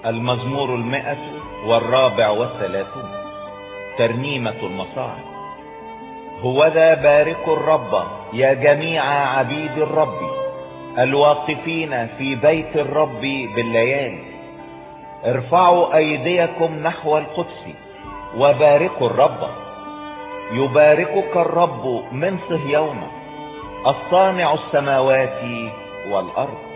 المزمور 134 ترنيمة المصاعب. هوذا باركوا الرب يا جميع عبيد الرب الواقفين في بيت الرب بالليالي. ارفعوا ايديكم نحو القدس وباركوا الرب. يباركك الرب من صهيون الصانع السماوات والارض.